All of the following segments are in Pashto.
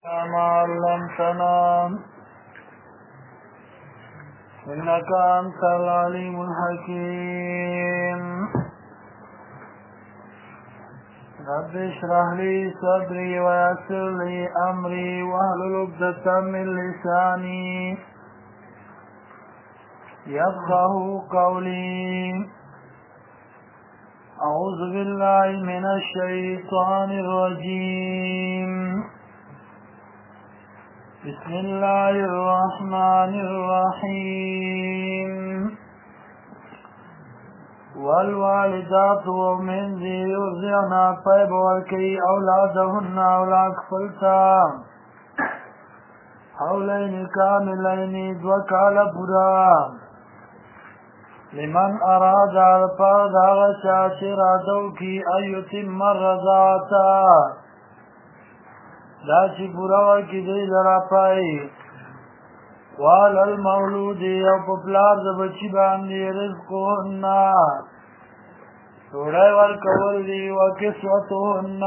ما علمتنا إنك أنت العليم الحكيم رب اشرح لي صدري ويسر لي أمري واحلل عقدة من لساني يفقهوا قولي أعوذ بالله من الشيطان الرجيم بسم الله الرحمن الرحيم والوالدات من ذي يرضعن طيب وركي أولادهن أولاد خپلتا حولين كاملين وكال برا لمن أراد الفرد غشا شرادو کی أيتم الرضاعتا دا چی پورا ورکی دی لرا پای وال المولود او پپلار د بچی باندې رزقهن ډوډۍ ورکول دی او کسوتهن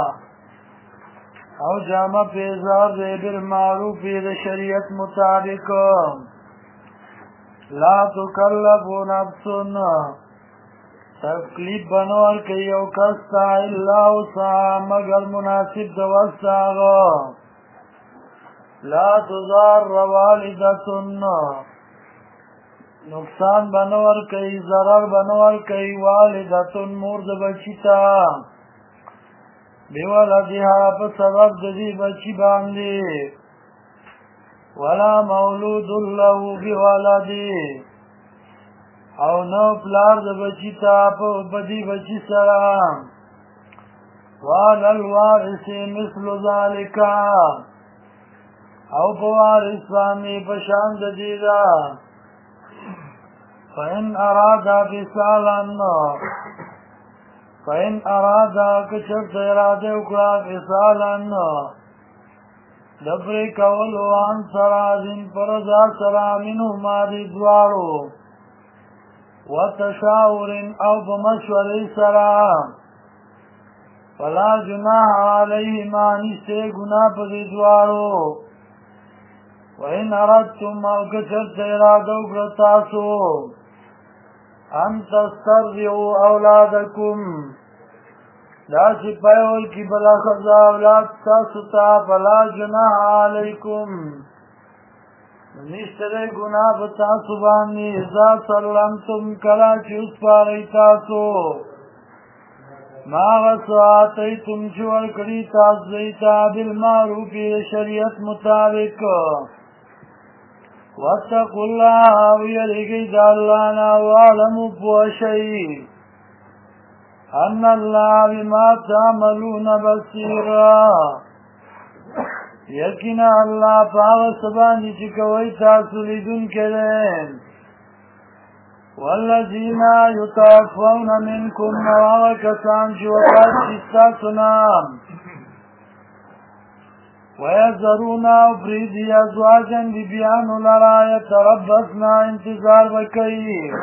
او جامه پیزار دی بالمعروف د شریعت مطابق لا تکلف نفس تکلیف بنور که یو کستا الا وسعها مگر مناسب د وسعها لا تضار والدة نقصان بنور که ضرر بنور که والدة مور د بچی تا بولدها په سبب د دې بچی باندې ولا مولود له بولده او نو پلار د بچی تا په بدی بچی سره وعلى الوارث مثل ذلك او په وارث باندې په شان د دې دا فإن أرادا کچر اراده وکړه فصالا دبر کول وان سرازین پرزا سرا منو مادی دوارو وتشاور او بمشور سرا فلا جناح علیهما نشتے گناہ پدی دوارو وإن أردتم او کچر ارادو کرتاسو ان تسترضعوا اولادکم دا چې پایول کی بلا خزا اولاد تاسو ته فلا جناح علیکم نشته گناه په تاسو باندې اذا سلمتم کلا چې اوس پاره تاسو ما وصاتیتم چې ورکړي تاسو دیتا بالمعروف شریعت مطابق واتقوا الله ويرجي الله واعلموا بوشي ان الله بما تعملون بصيرا یقینا الله پاو سبانی چې کوي تاسو لیدون کړي والذین یتوفون منکم وکسان چې وفات تاسو نام ويذرون فريدي ازواجا ببيان لرا يتربصنا انتظار وکي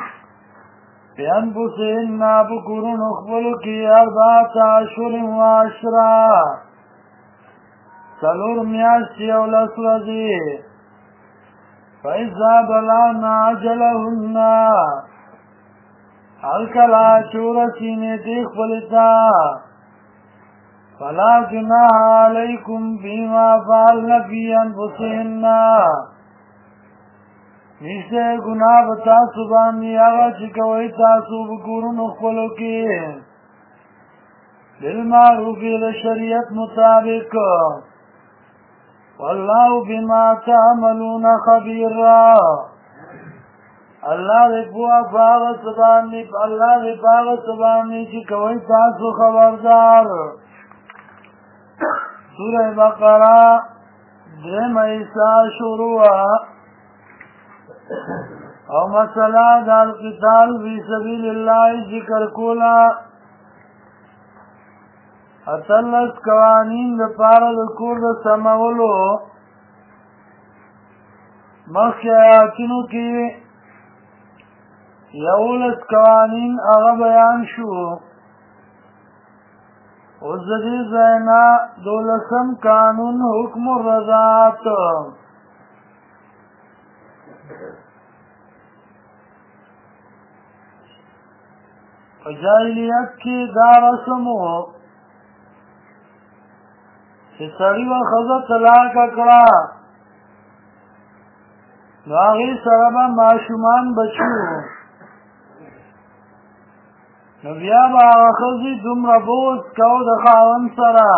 بأنفسهن بكورن اخبلکی 4 اشهر و 10 سلور میاشتی او لسرزی فإذا بلغنا أجلهن الکلا چورسی نیتی اخبلتا فلا جناح علیکم فیما فعلن فی انفسهن نشته گناه په تاسو باندې هغه چې کوي تاسو وګورئ خپلو کې بالمعروف د شریعت مطابق والله بما تعملون خبير الله دې په هغه سبحانه الله دې په هغه سبحانه چې کوي تاسو خبردار سورہ بقرہ درم ایسا شروع او مسئلہ دا القتال فی سبیل اللہ ذکر کولا اتلس قوانین دا پارا دا کور دا سمولو مخی آیاتینو کی یولس قوانین اغا بیان شو اوس د دې ځای نه 12 قانون حکم الرضاعت. په جاهلیت کې دا رسم و چې سړي به ښځه طلاقه کړه نو هغې سره به ماشومان بچي وو، نو بیا به هغه ښځې دومره بوز کو د خاوند سره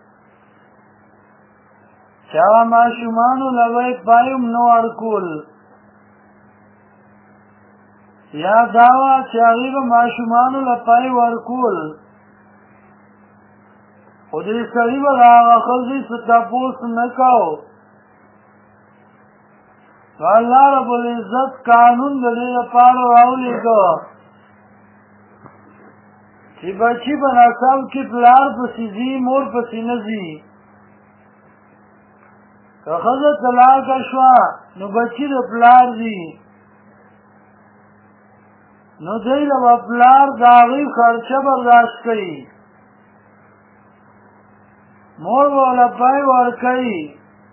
چې هغه ماشومانو له به یې پای هم نه ورکول. یا دا وه چې هغې به ماشومانو له پای ورکول، خو دې سړي به د هغه ښځې څه تپوس نه کو. نو الله رب العزت قانون د دې لپاره راولېږه چې بچي په نسب کې پلار پسې ځي، مور پسې نه ځي. که ښځه طلاقه شوه نو بچي د پلار ځي، نو دی له به پلار د هغې خرچه برداشت کوي، مور به له پای ورکوي،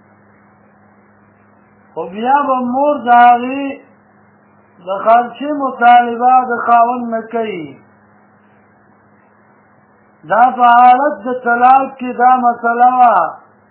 خو بیا به مور د هغې د خرچې مطالبه د خاوند نه کوي. دا په حالت د طلاق کې دا مسله وه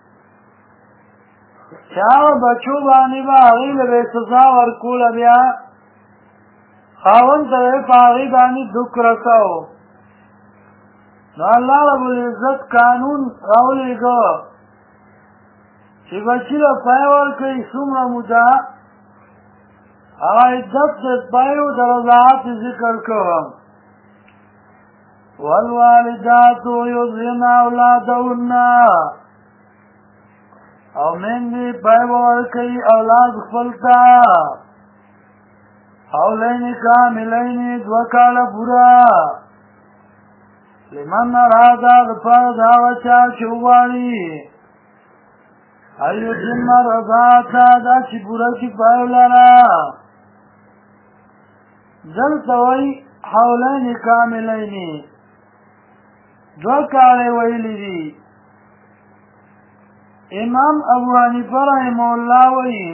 چې هغه بچو باندې به هغې له به سزا ورکوله، بیا خاوند ته به په هغې باندې دوک رسو. نو الله رب العزت قانون راولېږه چې بچي له پای ورکوي څومره موده، هغه عدت د پایو د رضاعت ذکر کوم. والوالدات یرضعن اولادهن، او میندې پای ورکوي اولاد خپل ته حولین کاملین 2 کاله پوره، لمن اراده دپاره د هغه چا چې وغواړي ان یتم الرضاعة دا چې پوره کړي پای لره. دلته وایي حولین کاملین 2 کاله ویلي دي. امام ابو حنیفه رحمه الله وایي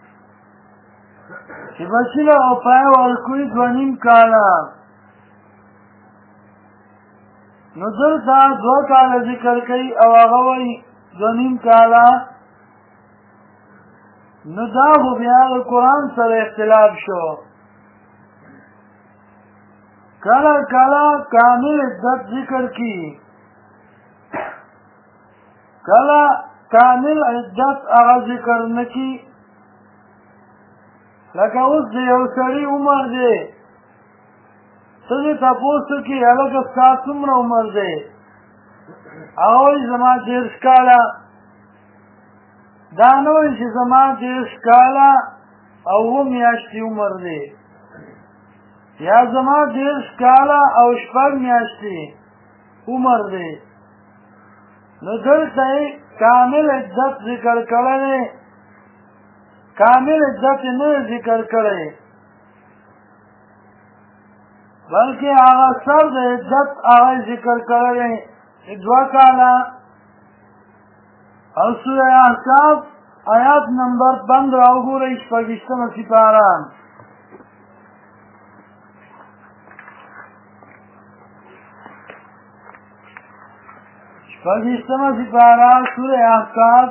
چې بچي له پای ورکوي 2.5 کاله، نو دلته 2 کاله ذکر کوي او هغه وایي 2.5 کاله. نو دا خو بیا د قرآن سره اختلاف شو. کله کله کامل عدت ذکر کی، کله کامل عدت هغه ذکر نه کی. لکه اوس د یو سړي عمر دی، ته دې تپوس وکړي هلکه ستا څومره عمر دی، هغه وایي زما 30 کاله. دا نه وایي چې زما 30 کاله او 7 میاشتې عمر دی، یا زما 30 کاله او 6 میاشتې عمر دی. نو دلته یې کامل عدت ذکر کړی دی، کامل عدت نه ذکر کړی، بلکې هغه سر د عدت هغه ذکر کړی دی 2 کاله. او سوره احقاف آیات نمبر 15 وګورئ، 26مه سپاره. شپږیشتمه سپاره سوره احقاف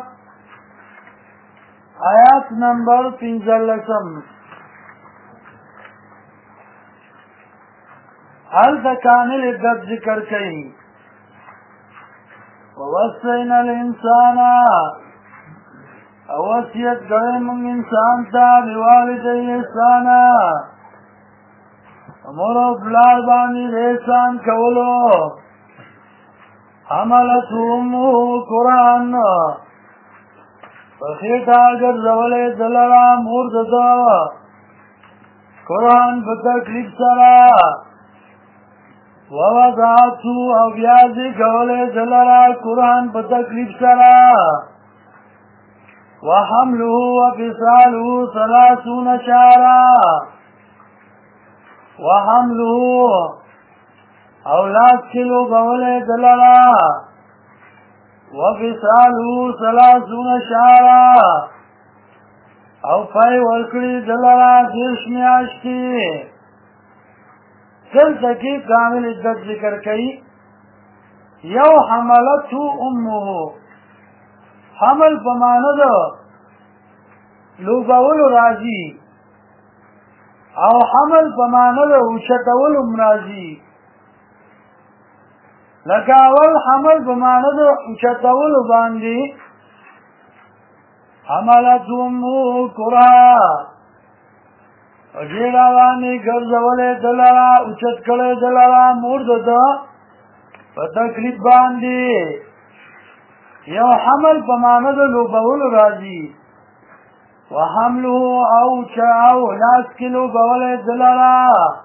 آیات نمبر 15. هلته کامل عدت ذکر کوي. ووصینا الانسان، او وصیت کړی موږ انسان ته بوالدیه احسانا، مور او پلار باندې د احسان کولو. حملته امه قرآن، په خېټه ګرځولی ده لره مور د ده قرآن په تکلیف سره. ووضعته، او بیا زیږولی ده لره قرآن په تکلیف سره. وحمله وفصاله 30 شهرا، وحمله او لاس کلو بولے دلرا وفصالو 30 شهرا او پای ورکړي دلرا 10 میاشتې دلته کې کامل عدت ذکر کړي یو حملته امه حمل په معنی ده لوبول راځي او حمل په معنی ده اوچتول راځي لکه اول حمل په معنی ده اوچتول باندې حملته امه کرا اجیلا وانی ګرځولې دلارا اوچت کړې دلارا مور ده په تکلیف باندې یو حمل په معنی د لوبول راځي وحمله او چاو لاس کلو بولې دلارا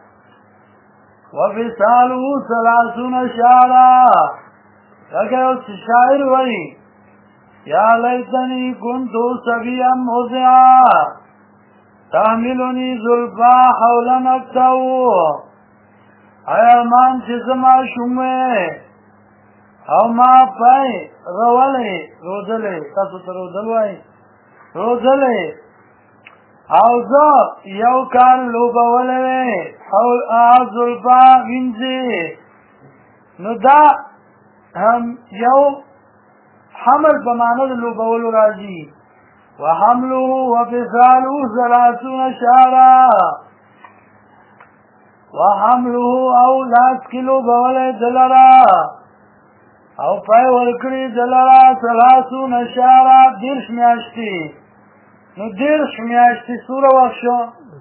وفصاله 30 شهرا لکه یو شاعر وایي یا لیتنی کنتو صبیا موضعا تحملنی زلفا حولا نکتاو ایرمان چې زما شومه او ما پای روله روزله تاسو ته روزل وای روزله او زه یو کال لوبولې حول ازلفا وینځي نو دا هم یو حمل په معنی د لوبول راځي وحمله وفصاله 30 شهرا وحمله او لاس کلو بولے دلرا او پای ورکړي دلرا 30 شهرا 10 میاشتې نو 10 میاشتې سوره وښو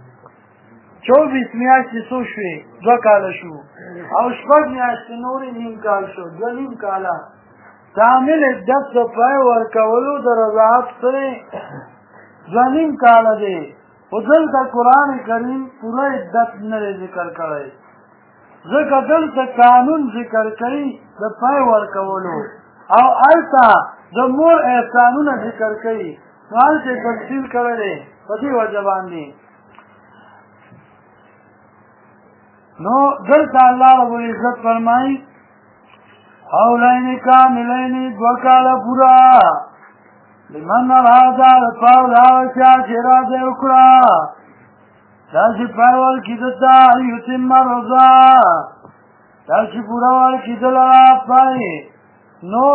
24 میاشتې سو شوې 2 کال شو او 6 میاشتې نورې نیم کال شو 2 نیم کال کامل عدت د پای ورکولو د رضاعت سره 2 نیم کال دی او دلته قرآن کریم پورا عدت نه ذکر کړی ځکه دلته قانون ذکر کړي د پای ورکولو او البته د مور احسانونه ذکر کړي حال څه تفصیل کړی په دې وجه باندې نو دلته الله رب العزت فرمایي حولین کاملین 2 کال پورا لمن راځه پاو راځه چې راځه وکړه دا چې پاول کیدتا یتیم رضا دا چې پورا ول کیدلا پای نو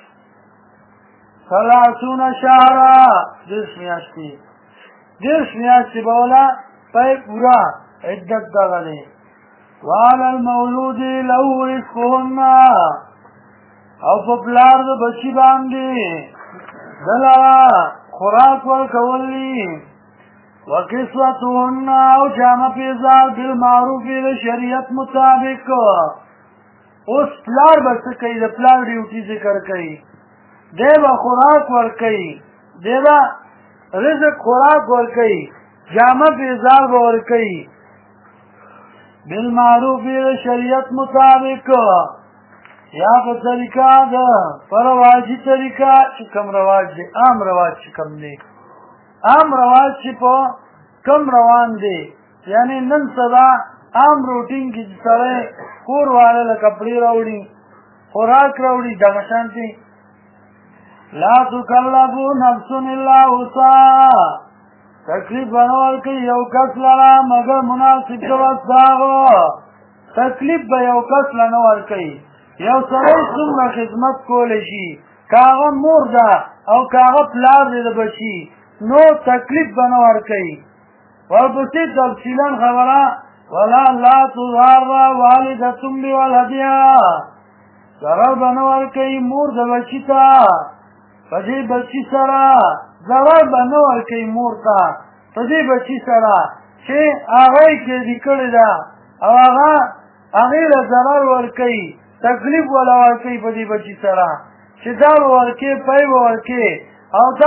30 شهرا 10 میاشتې بولا پای پورا عدت دغله وعلى المولود له رزقهن او په پلار د بچی باندې دلارا خوراک ورکولی وکسوتهن او جامع پیزار بالمعروف د شریعت مطابق اوس پلار بس کوي د پلار ډیوټي ذکر کوي دیبا خوراک ورکوي دیبا رزق خوراک ورکوي جامع پیزار ورکوي بالمعروف د شریعت مطابق یا په طریقہ ده پر رواجی طریقہ چې کوم رواج دی عام رواج چې کوم دی عام رواج چې په کوم روان دی یعنی نن سبا عام روټین کې سره کور والا له کپڑے راوړي خوراک راوړي دغه شانتي لا تکلفو نفس الا وسعها تکلیف بنول کې یو کس لرا مگر مناسب توسعه تکلیف به یو کس لنور کوي یو سره څومره خدمت کولی شي کاغه مور ده او کاغه پلار دی د بچي نو تکلیف به نه ورکوي ورپسې تفصیلا خبره ولا لا تضار والدة بولدها ضرر به نه ورکوي مور د بچي ته په دې بچي سره ضرر به نه ورکوي مور ته په دې بچي سره چې هغه یې کېدي کړې ده او هغې له ضرر ورکوي تکلیف ولا ورکی په دې بچی سره چې دا ورکی پای ورکی او دا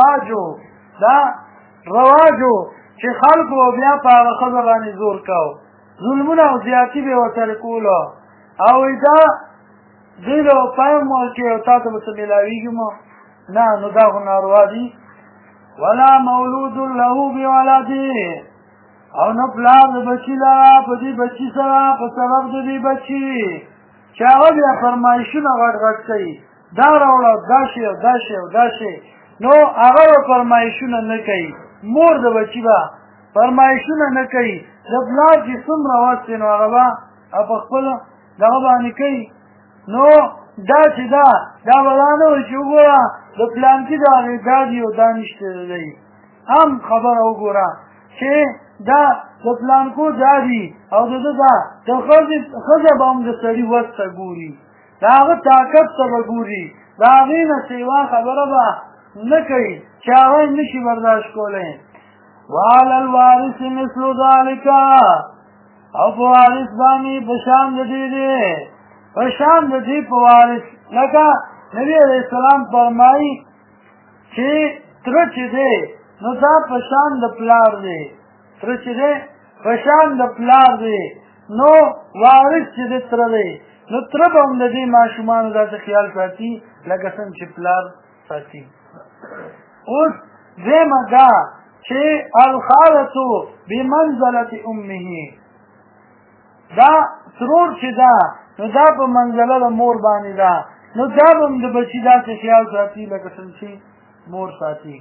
رواجو چې خلکو بیا په هغه ښځه باندې زور کاو ظلمونه او زیاتي به ورسره کولو او دا دوی له پای ورکی او تا ته به څه میلاویږي مو نه نو دا خو ناروا دي ولا مولود له بولده او نه پلار د بچي لره په دې بچي سره په سبب د دې بچي چې هغه بیا فرمایشونه غټ غټ کوي دا راوړه دا شی او دا شی او دا شی نو هغه فرمایشونه نه کوي مور د بچي به فرمایشونه نه کوي د پلار چې څومره وس نو هغه به په خپل دغه باندې کوي نو دا چې دا به دا نه وي چې وګوره د پلانکي د هغې دا دي او دا نشته دی هم خبره وګوره چې دا د پلانکو دا دي او د ښځه به هم د سړي وس ته ګوري د هغه طاقت ته به ګوري د هغې نه سیوا خبره به نه کوي چې هغه یې نشي برداشت کولی وعلى الوارث مثل ذلك او په وارث باندې په شان د دې دی په شان د دې په وارث لکه نبي علیه السلام فرمایي چې تره چې دی نو دا په شان د پلار دی تره چې دی په شان د پلار دی نو وارث چې دی تره دی نو تره به هم د دې ماشومانو داسې خیال ساتي لکه څنګه چې پلار ساتي اوس دویمه دا چې الخالة بمنزلة امه دا سرور چې دا نو دا په منزله د مور باندې دا نو دا به هم د بچي داسې خیال ساتي لکه څنګه چې مور ساتي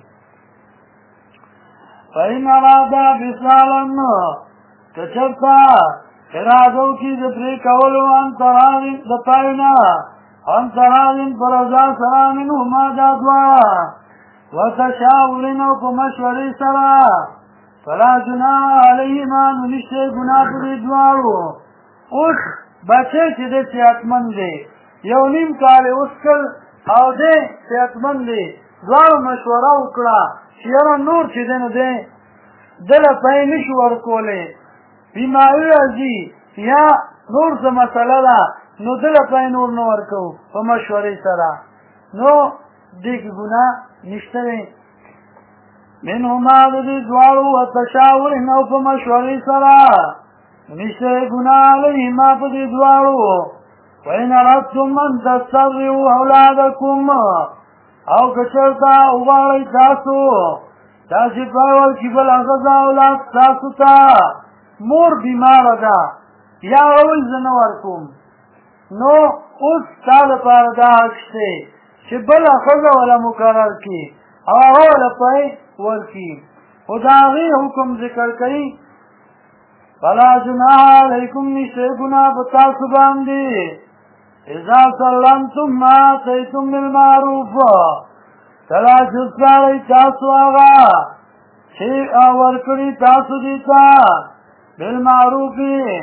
فإن ارادا فصالا که چېرته اراده وکړي د پرې کولو عن تراض د پای نه عن تراض په رضا سره منهما دا دواړه وتشاور او په مشورې سره فلا جناح علیهما نو نشته ګناه په دې دواړو اوس بچی چې دی صحتمند دی 1.5 کال یې وڅکل او دی صحتمند دی دواړو مشوره وکړه چې یاره نور چې دی نو دی دله پی نشو ورکولی بیماري راځي یا نور څه مسله ده نو دله پی نور نه ورکوو په مشورې سره نو دې کې ګناه نشته دی منهما د دې دواړو وتشاور او په مشورې سره نشته ګناه علیهما په دې دواړو وإن أردتم أن تسترضعوا أولادكم او که چېرته وغواړئ تاسو داسې پای ورکړي بله ښځه اولاد تاسو ته مور بیماره ده یا وایي زه نه ورکوم نو اوس ستا لپاره دا حق شته چې بله ښځه وله مقرر کړي او هغه وله پای ورکړي خو د هغې حکم ذکر کوي فلا جناح علیکم نشته ګناه په تاسو باندې اذا سلمتم ما آتیتم بالمعروف کله چې وسپارئ تاسو هغه چې ورکړي تاسو دې ته بالمعروف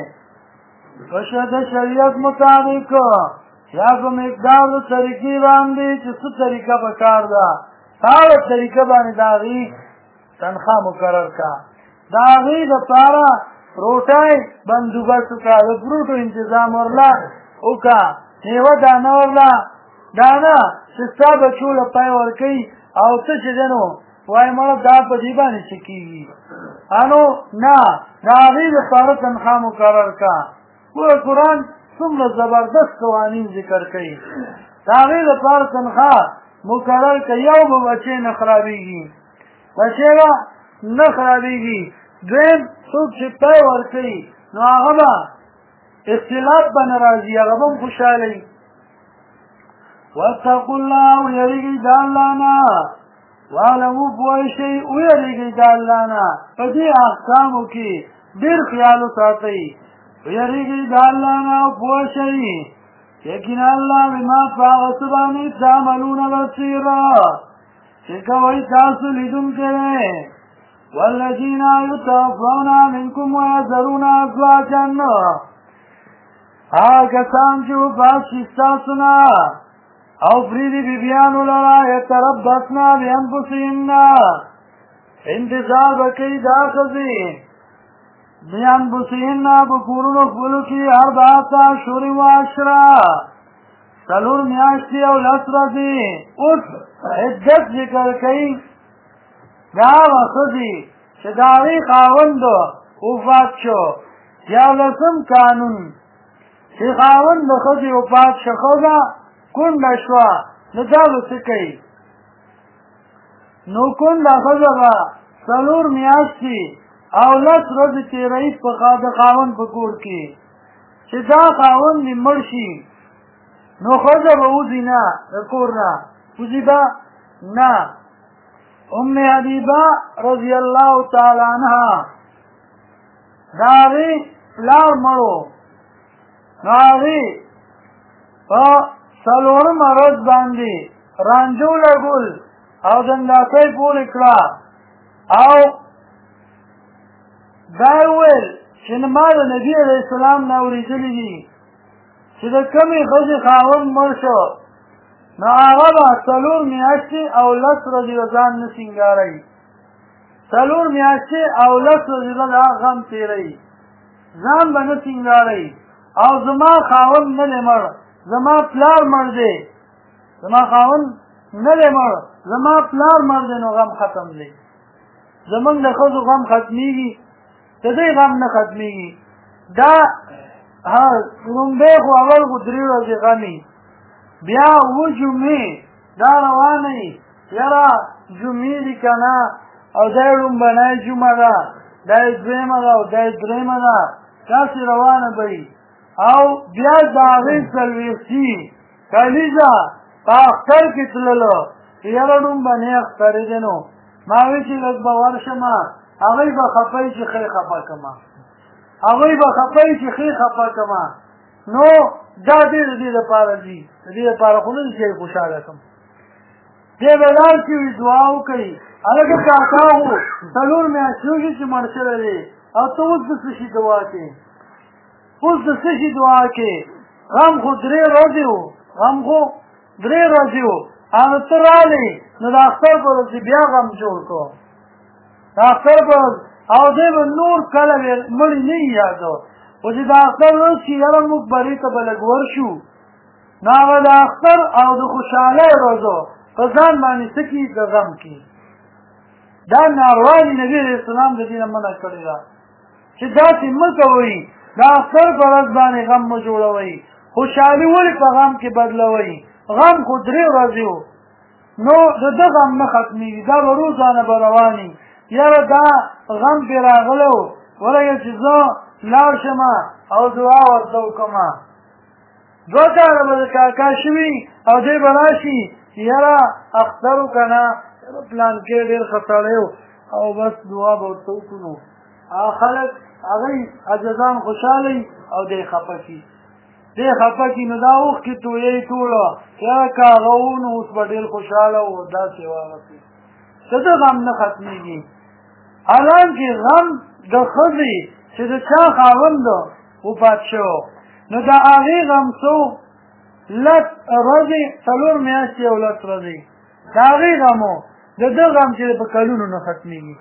د شریعت مطابق یا په مقدار د طریقې باندې چې څه طریقه پکار ده هغه طریقه باندې د هغې تنخواه مقرر کړه د هغې دپاره روټۍ بندوبست وکړه د فروټو انتظام ورله وکړه میوه دانه ورله دانه چې ستا بچو له پی ورکوي او ته چې دی نو وایي مړه دا په دې باندې څه کېږي انو نه د هغې دپاره تنخواه مقرر کړه ګوره قرآن څومره زبردست قوانین ذکر کوي د هغې دپاره تنخواه مقرر کړه یو به بچی نه خرابېږي بچی به نه خرابېږي دویم څوک چې پی ورکوي نو هغه به اختلاف به نه راځي هغه به هم خوشحاله واتقوا الله ویریږئ د الله نه واعلموا پوه شئ ویریږئ د الله نه په دې احکامو کې ډېر خیال وساتئ ویریږئ د الله نه او پوه شئ یقینا الله بما په هغه څه باندې تعملون بصیر چې کوئ تاسو لیدونکی دی والذین یتوفون منکم ویذرون ازواجا هغه کسان چې وفات شي ستاسو نه او پریدي بیبیانو لره یتربصن بانفسهن انتظار به کوي دا ښځې بانفسهن په کورونو خپلو کې 4 اشهر و عشره 4 میاشتې او 10 ورځې اوس عدت ذکر کوي دا هغه ښځې چې د هغې خاوند وفات شو 14 قانون چې خاوند د ښځې وفات شه ښځه کونډه شوه نو دا به څه کوي نو کونډه ښځه به 4 میاشتې او 10 ورځې تېروي د خاوند په کور کې چې دا خاوند دې مړ شي نو ښځه به وځي نه د کور نه وځي به نه ام حبیبه رضی الله تعالی عنها د هغې پلار مړو نو هغې په څلورمه ورځ باندې رانجو لګول او دنداسۍ پورې کړه او دا یې وویل چې ما د نبي علیه السلام نه اورېدلي دي چې د کومې ښځې خاوند مړ شو نو هغه به 4 میاشتې او 10 ورځې به ځان نه سینګاروي 4 میاشتې او 10 ورځې به دا غم تېروي ځان به نه سینګاروي او زما خاوند نه دی مړ زما پلار مړ دی زما خاوند نه دی مړ زما پلار مړ دی نو غم ختم دی زمونږ د ښځو غم ختمیږي د دې غم نه ختمیږي دا لومبۍ خو اول خو 3 ورځې غمي بیا 7 جمعې دا روانه وي یاره جمعې دي که نه او دا یې لومبنۍ جمعه ده دا یې دویمه ده او دا یې درېیمه ده داسې روانه به وي او بیا د هغې څلوېښتي کلیزه په اختر کې تللو یاره لومبنۍ اخترې دی نو ما وی چې لږ به ورشمه هغوی به خفه چې ښې خفه کړمه هغوی به خفه چې ښې خفه کړمه نو دا ډېر د دې دپاره ځي د دې دپاره خو نه دي چې خوشحاله کړم دی به لاړ شي وي دعا وکړي هلکه کاکا وو 4 میاشتې وشي چې مړ شوی دی او ته اوس د څه شي دعا کوې اوس د څه شي دعا کوې غم خو 3 ورځې و غم خو 3 ورځې و هغه ته رالې نو د اختر په ورځ بیا غم جوړ کړو د اختر په ورځ او دی به نور کله مړي نه یې یادو خو چې د اختر ورځ چې یاره موږ برې ته به لږ ورشو نو هغه د اختر او د خوشحالۍ ورځو په ځان باندې څه کي د غم کي دا ناروا دي نبي علیه السلام د دې نه منع کړې ده چې داسې مه کوئ د اختر په ورځ باندې غم مه جوړوئ خوشحالي ولې په غم کې بدلوئ غم خو 3 ورځې و نو د ده غم نه ختمېږي دا به روزانه به رواني یاره دا غم پرې راغلی و ولګه چې زه لاړ شمه او دعا ورته وکړمه 2 کاله به د کاکا شوي او دی به راشي یاره اختر و که نه پلانکې ډېر ښه سړی و او بس دعا به ورته وکړو خلک هغوی عجزان خوشحاله او دی خفه کي دی خفه کي نو دا اوښکې تویی ټوله یاره که هغه و نو اوس به ډېر خوشحاله و داسې واغسې د ده غم نه ختمېږي حالانکې غم د ښځې چې د چا خاوند وفات شو نو د هغې غم څو 10 ورځې 4 میاشتې او 10 ورځې د هغې غم و د ده غم چې په کلونو نه ختمېږي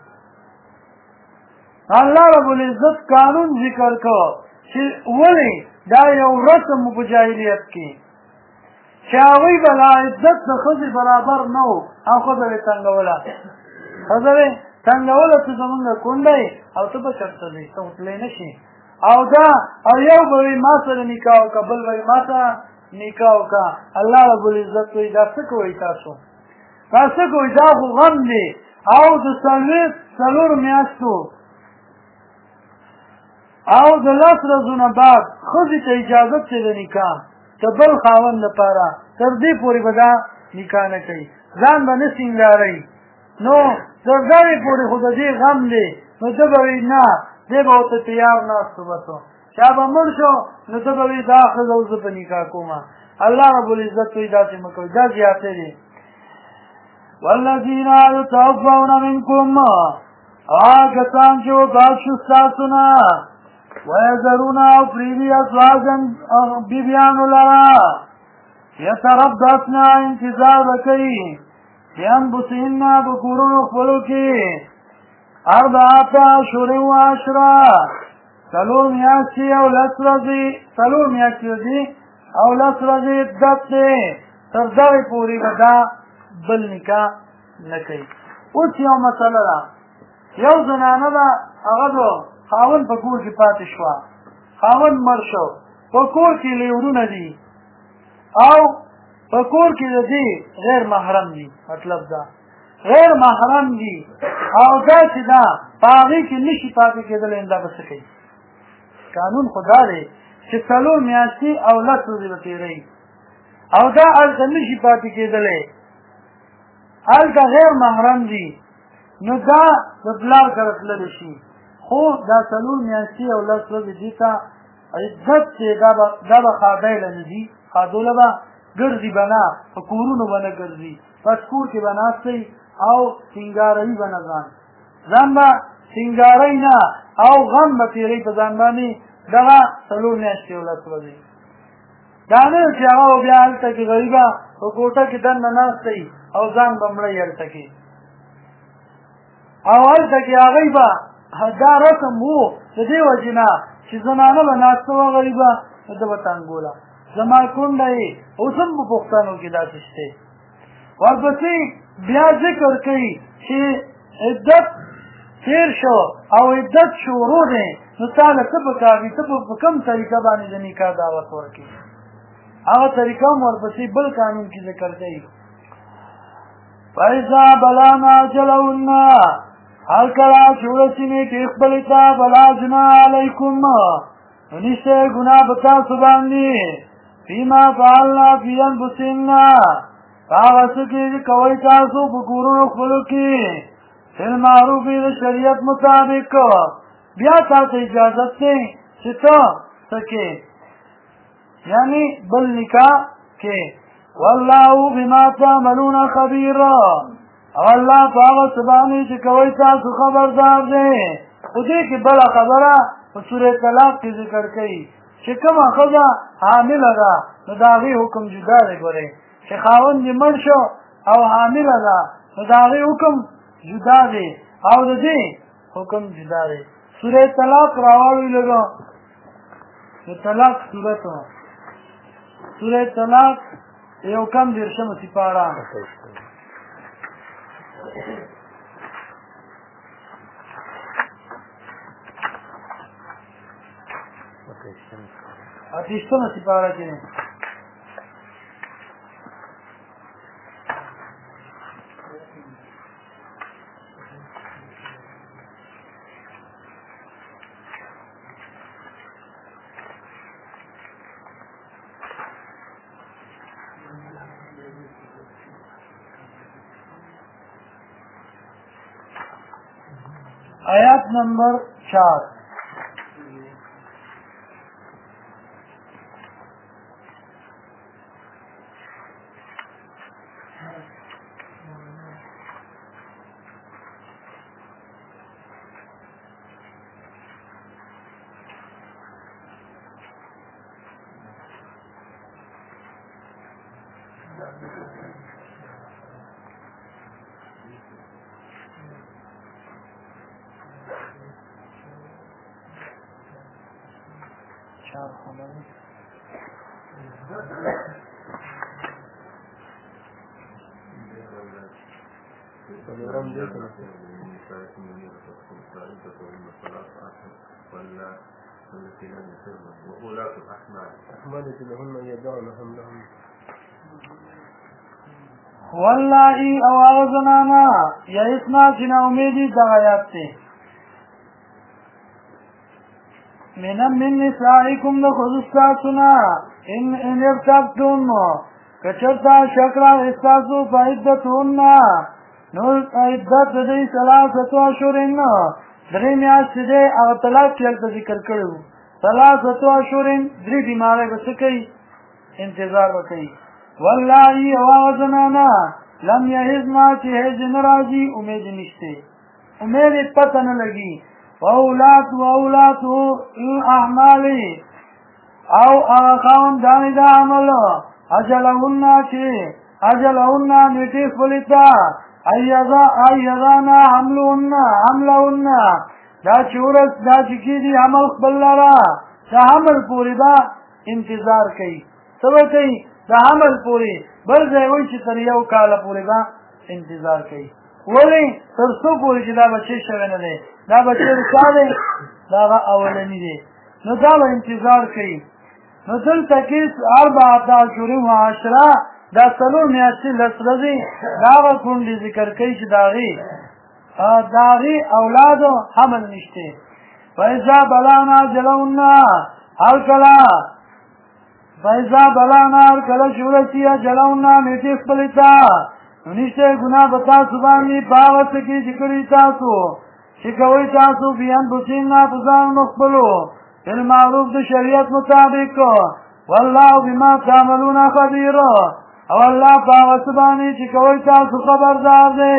الله رب العزت قانون ذکر کړ چې ولې دا یو رسم په جاهلیت کې چې هغوی به لا عزت د ښځې برابر نه و او ښځه به تنګوله ښځه به تنګوله ته زمونږ کونډی او ته به چېرته ځې ته وتلی نه شي او دا او یو به وي ما سره نکاح وکړه بل به ما سره نکاح وکړه الله رب العزت وایي دا څه کوئ تاسو دا څه کوئ دا خو غم دی او د 4 میاشتو او د 10 ورځو نه بعد ښځې ته اجازت چې د نکاح د بل خاوند لپاره تر دې پورې به دا نکاح نه کوي ځان به نه سینګاروي نو تر دغې پورې خو د دې غم دی نو ده به وایي نه دی به ورته تیار ناست و بس چا به مړ شو نو ده به وایي دا ښځه اوس زه په نکاح کومه الله رب العزت وایي داسې مه کوئ دا زیاتې دی والذین یتوفون منکم هغه کسان چې وفات شو ستاسو نه ويذرون او پریدي ازواجا بیبیانو لرا یتربصن انتظار وکړي بانفسهن بکورونو خپلو کې 4 اشهر و 10 4 میاشتې او 10 ورځې 4 میاشتې او 10 ورځې عدت دی تر دغې پورې به دا بل نکاح نه کوي اوس یو مسله ده یو زنانه ده هغه د خاوند په کور کې پاتې شوه خاوند مړ شو په کور کې لیورونه دي او په کور کې د دې غیر محرم دي مطلب دا غیر محرم دي او دا چې دا په هغې کې نشي پاتې کېدلی دا به څه کوي قانون خو دا دی چې 4 میاشتې او 10 ورځې به تېروي او دا هلته نشي پاتې کېدلی هلته غیر محرم دي نو دا د پلار سره تللی شي خو دا 4 میاشتې او 10 ورځې دې ته عدت چې دا به خادیله نه دي خادوله به ګرځي به نه په کورونو به نه ګرځي بس کور کې به ناستئ او سینګاروي به نه ځان به سینګاروي نه او غم به تېروي په ځان باندې دغه 4 میاشتې او 10 ورځې دا نه چې هغه بیا هلته کې غریبه په کوټه کې دننه ناستئ او ځان به مړی هلته کې او هلته کې هغوی به دا رسم و د دې وجې نه چې زنانه به ناسته وه غریبه نو ده به تنګوله زما کونډه یې اوس هم په پښتنو کې داسې شته ورپسې بیا ذکر کوي چې عدت تېر شو او عدت شروع دی نو تا له څه پکار دي ته په کوم طریقه باندې د نکاح دعوت ورکړي هغه طریقه هم ورپسې بل قانون کې ذکر کوي فإذا بلغنا أجلهن هر کله چې ورسېږي کې خپلې ته فلا جناح علیکم نو نشته ګناه په تاسو باندې فیما فعلنا فی انفسهن هغه څه چې کوئ تاسو په کورونو خپلو کې بالمعروف د شریعت مطابق بیا تاسو اجازت دی چې ته څه کې یعنی بل نکاح کې والله بما تعملون خبیر او الله په هغه څه باندې چې کوئ تاسو خبردار دی خو دې کې بله خبره په سورې طلاق کې ذکر کوي چې کومه ښځه حامله ده نو د هغې حکم جدا دی ګورئ چې خاوند یې مړ شو او حامله ده نو د هغې حکم جدا دی او د دې حکم جدا دی سورې طلاق راواړوئ لږه د طلاق صورت سورې طلاق یو کم 10 سپاره اتیشتمه سپاره کې آیات نمبر 4 وأولاة الأحمال لهن يدعون حملهن واللائي او آغازنانا یائسنا چنا امیدی دغایات تے من نسائکم دخوز استاسنا ان ارتبتن کچرتا شکرا استاسو فا عدتهن نو عدت دی ثلاثت اشهرن درې میاشتې دی هغه طلاق چې هلته ذکر کړی وو ثلاثت اشهرن 3 بیماری به څه کوي انتظار به کوي واللائي او هغه زنانه لم یحضن چې حیض نه راځي امید نشته امید یې پته نه لګي واولات الاحمال او هغه خاوندانې د عمل اجلهن چې اجلهن نیټې خپلې ته ایضانا حملهن دا چې ورس دا چې کېدي حمل خپل لره د حمل پورې به انتظار کوي څه به کوي د حمل پورې بل ځای وایي چې تر 1 کاله پورې به انتظار کوي ولې تر څو پورې چې دا بچی شوی نه دی دا بچی د چا دی د هغه اولني دی نو دا به انتظار کوي نو دلته کې 14 اشهر و 10 دا 4 میاشتې 10 ورځې د هغه کونډې ذکر کوي چې د هغې اولادو حمل نشته فإذا بلغنا أجلهن هر کله فیضا بلانار کله شورسی جلونا نیټې خپلې ته نو نشته ګناه به تاسو باندې په هغه څه کې چې کړي تاسو چې کوئ تاسو بأنفسکم په ځانونو خپلو بالمعروف د شریعت مطابق والله بما تعملون خبیر او الله په هغه څه باندې چې کوئ تاسو خبردار دی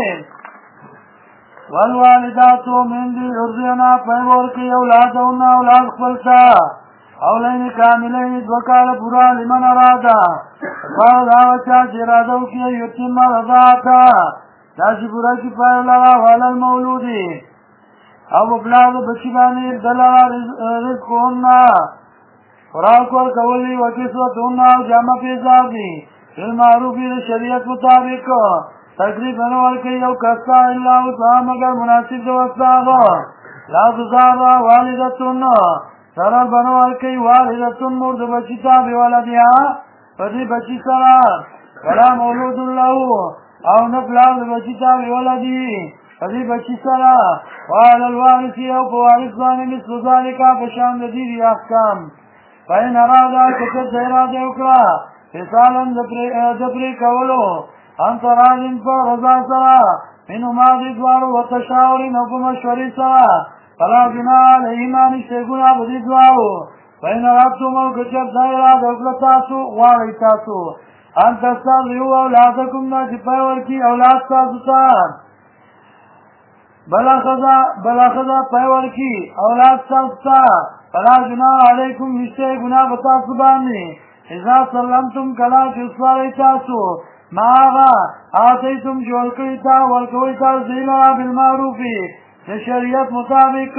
والوالدات من يرضعن فورقي اولادهن اولاد خپلتا اولین کاملین دوکال پورا لمن ارادا فارد آوچا چرادو کی یتیم رضاعتا داسی پورا کی پایلارا والا المولودی او بلاد بچی بانی دلارا رزقوننا خوراک ورکولی وکسوتوننا جامع پیزار دی بالمعروفی شریعت مطابق تقریب انوال کئی او کستا اللہ وطعام اگر مناسب دو استاغا لا تزارا والدتون سرر بنوال کئی والدتون مرد بچیتا بولدیا فدی بچی سرا ولا مولود اللہ او نفلاد بچیتا بولدی فدی بچی سرا وعلى الوارثی او پوارث بانی مثل ذالکا بشان دیدی احکام فین ارادا کتر زیراد اکرا فسالا دپری کولو انت راجن پر رضا سرا من امادی دوارو و تشاورین او مشوری سرا فلا جناح علیهما نشته گناه بدی دوارو فین ربتم او کچر دائرہ دوکلتاسو غاوی تاسو انت استاذیو اولادکم نا چپای ورکی اولاد تاسو تا بلا خدا پای ورکی اولاد تاسو تا فلا جناح علیکم نشته گناه بتاسو بانی اذا سلمتم کلا چسواری تاسو ماغا آتیتم جولکیتا والکویتا زیلنا بالمعروفی شریعت مطابق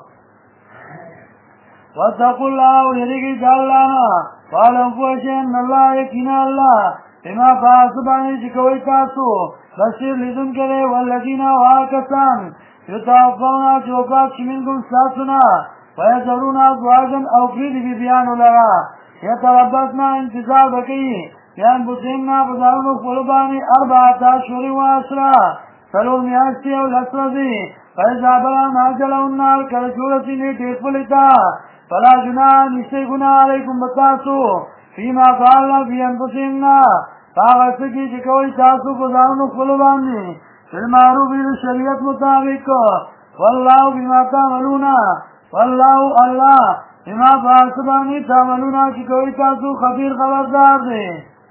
واتقوا الله ویریگی جالانا وعلم فوشن اللہ یکینا اللہ بما فاسبانی چکوی تاسو بشیر لیدن کرے والذین واکسان یتوفونا چوکات شمنکم ساسنا ویذرون ازواجا او قید بی بیانو لرا یتربصنا انتظار بکی بیان بسیمنا بزارون خلبانی اربعات اشهر و عشرا سلور میاشتی او لسرزی فیضا بلان آجلون نار کرشورتی نیٹیت فلتا فلا جناح نشتے گناہ علیکم بتاسو فیما فعلنا فی انفسیمنا فاغسکی چکوئی تاسو بزارون خلبانی بالمعروف شریعت مطابق واللہ بما تعملونا واللہ اللہ بما فاسبانی تعملونا چکوئی تاسو خبیر خبردار دے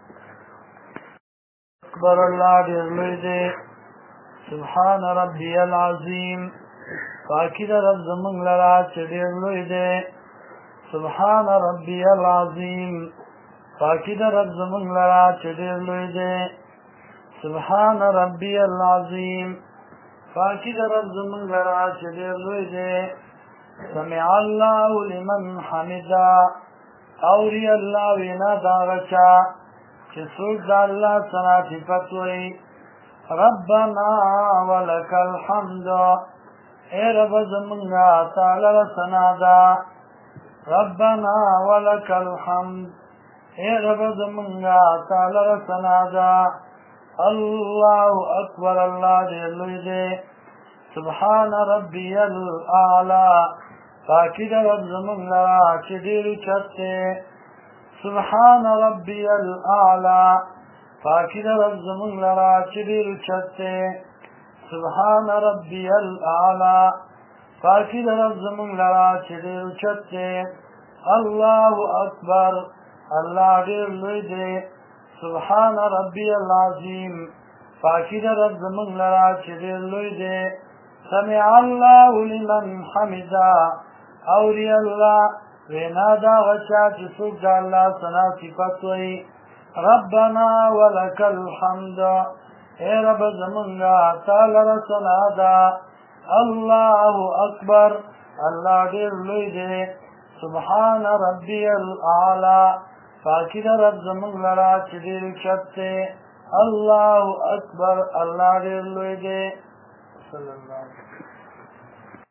اکبر اللہ دیر لوی دے سبحان ربی العظیم پاکی دا رب زمان لرا چه دیر لوی دے سبحان ربی العظیم پاکی دا رب زمان لرا چه دیر لوی دے سبحان ربی العظیم پاکی دا رب زمان لرا چه دیر لوی دے سمع اللہ لمن حمدا اوری اللہ وینا داغچا چه سوک دا اللہ سنا صفتوئی ربنا ولک الحمد اے رب زمنگا تعالی سنا دا ربنا ولک الحمد اے رب زمنگا تعالی سنا دا اللہ اکبر اللہ دے لوی دے سبحان ربی الاعلی پاکی دا رب زمن لرا چی دیرو چتے سبحان ربی الاعلی پاکی دا رب زمن لرا چی دیرو چتے سبحان ربی الاعلی پاکی دا رب زمن لرا چی دیرو چتے اللہ اکبر اللہ دیر لوی دے سبحان ربی العظیم پاکی دا رب زمن لرا چی دیر لوی دے سمع اللہ لمن حمدا اوری اللہ وینا دا غچا چی سوک دا اللہ سنا صفت وی ربنا ولک الحمد اے رب زمنگا تعالی رسنا دا اللہ اکبر اللہ دیر لوی دے سبحان ربی الاعلی پاکی دا رب زمنگ لرا چی دیر چتے اللہ اکبر اللہ دیر لوی دے صلی اللہ علیہ وسلم